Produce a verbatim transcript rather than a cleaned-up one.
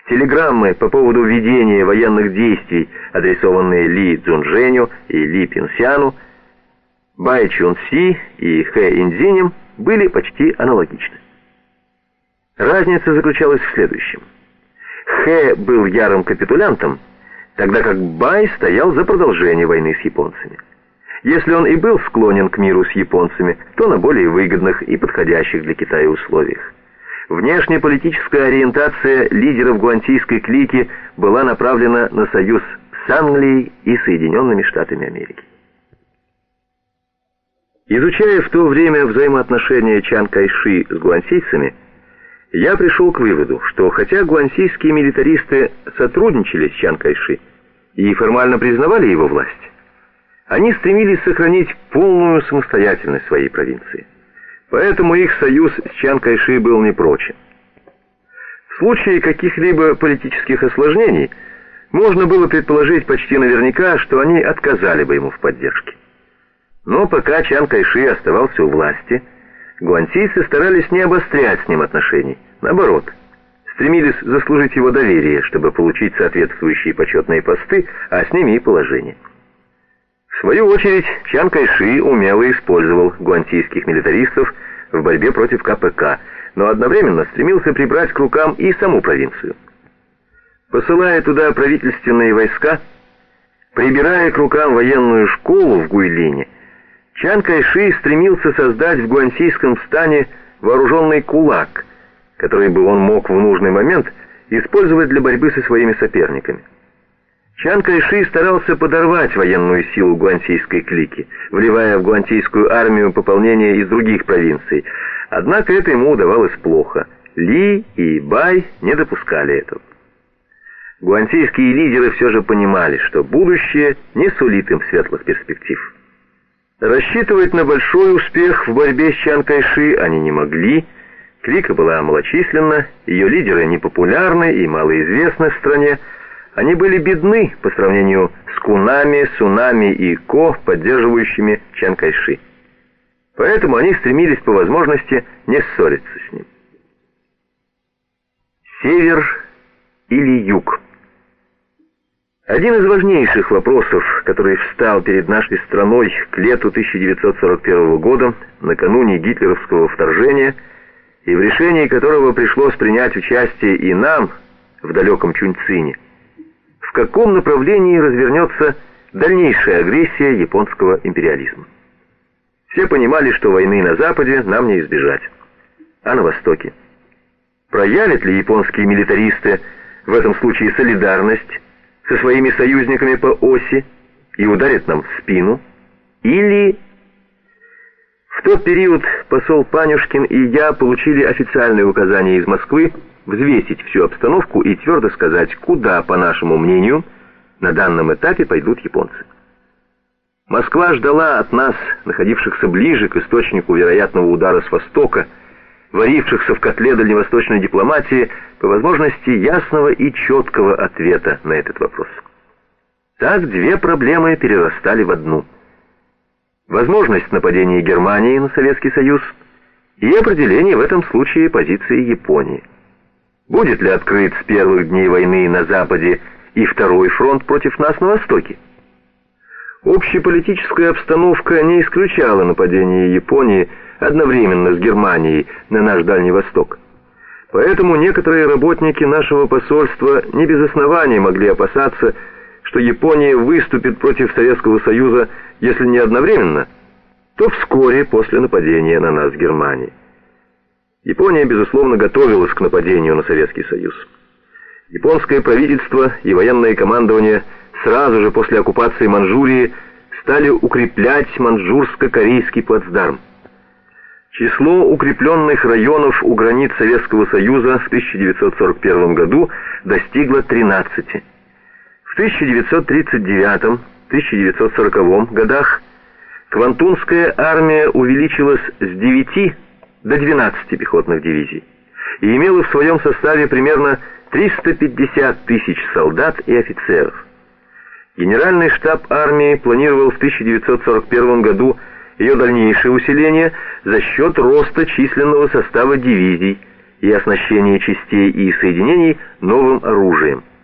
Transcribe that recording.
Телеграммы по поводу ведения военных действий, адресованные Ли Цзунжэню и Ли Пинсяну, Бай Чунси и Хэ Инцзинем, были почти аналогичны. Разница заключалась в следующем. Хэ был ярым капитулянтом, тогда как Бай стоял за продолжение войны с японцами. Если он и был склонен к миру с японцами, то на более выгодных и подходящих для Китая условиях. Внешнеполитическая ориентация лидеров гуантейской клики была направлена на союз с Англией и Соединенными Штатами Америки. Изучая в то время взаимоотношения Чан Кайши с гуансейцами, я пришел к выводу, что хотя гуансейские милитаристы сотрудничали с Чан Кайши и формально признавали его власть, они стремились сохранить полную самостоятельность своей провинции. Поэтому их союз с Чан Кайши был непрочен. В случае каких-либо политических осложнений можно было предположить почти наверняка, что они отказали бы ему в поддержке. Но пока Чан Кайши оставался у власти, гуантейцы старались не обострять с ним отношений. Наоборот, стремились заслужить его доверие, чтобы получить соответствующие почетные посты, а с ними и положение. В свою очередь, Чан Кайши умело использовал гуантейских милитаристов в борьбе против ка пэ ка, но одновременно стремился прибрать к рукам и саму провинцию. Посылая туда правительственные войска, прибирая к рукам военную школу в Гуйлине, Чан Кайши стремился создать в гуантейском стане вооруженный кулак, который бы он мог в нужный момент использовать для борьбы со своими соперниками. Чан Кайши старался подорвать военную силу гуантейской клики, вливая в гуантейскую армию пополнение из других провинций, однако это ему удавалось плохо. Ли и Бай не допускали этого. Гуантейские лидеры все же понимали, что будущее не сулит им светлых перспектив. Рассчитывать на большой успех в борьбе с Чан Кайши они не могли. Клика была малочисленна, ее лидеры непопулярны и малоизвестны в стране. Они были бедны по сравнению с Кунами, Сунами и Ко, поддерживающими Чан Кайши. Поэтому они стремились по возможности не ссориться с ним. Север или юг? Один из важнейших вопросов, который встал перед нашей страной к лету тысяча девятьсот сорок первого года, накануне гитлеровского вторжения, и в решении которого пришлось принять участие и нам в далеком Чуньцине, в каком направлении развернется дальнейшая агрессия японского империализма. Все понимали, что войны на Западе нам не избежать. А на Востоке? Проявят ли японские милитаристы в этом случае солидарность со своими союзниками по оси и ударят нам в спину? Или... В тот период посол Панюшкин и я получили официальные указания из Москвы взвесить всю обстановку и твердо сказать, куда, по нашему мнению, на данном этапе пойдут японцы. Москва ждала от нас, находившихся ближе к источнику вероятного удара с востока, варившихся в котле дальневосточной дипломатии, по возможности ясного и четкого ответа на этот вопрос. Так две проблемы перерастали в одну. Возможность нападения Германии на Советский Союз и определение в этом случае позиции Японии. Будет ли открыт с первых дней войны на Западе и второй фронт против нас на Востоке? Общеполитическая обстановка не исключала нападение Японии одновременно с Германией на наш Дальний Восток. Поэтому некоторые работники нашего посольства не без оснований могли опасаться, что Япония выступит против Советского Союза, если не одновременно, то вскоре после нападения на нас Германии. Япония, безусловно, готовилась к нападению на Советский Союз. Японское правительство и военное командование сразу же после оккупации Манчжурии стали укреплять манчжурско-корейский плацдарм. Число укрепленных районов у границ Советского Союза в тысяча девятьсот сорок первом году достигло тринадцати. В тысяча девятьсот тридцать девятом — тысяча девятьсот сороковом годах Квантунская армия увеличилась с девяти до двенадцати пехотных дивизий и имела в своем составе примерно триста пятьдесят тысяч солдат и офицеров. Генеральный штаб армии планировал в тысяча девятьсот сорок первом году ее дальнейшее усиление за счет роста численного состава дивизий и оснащение частей и соединений новым оружием.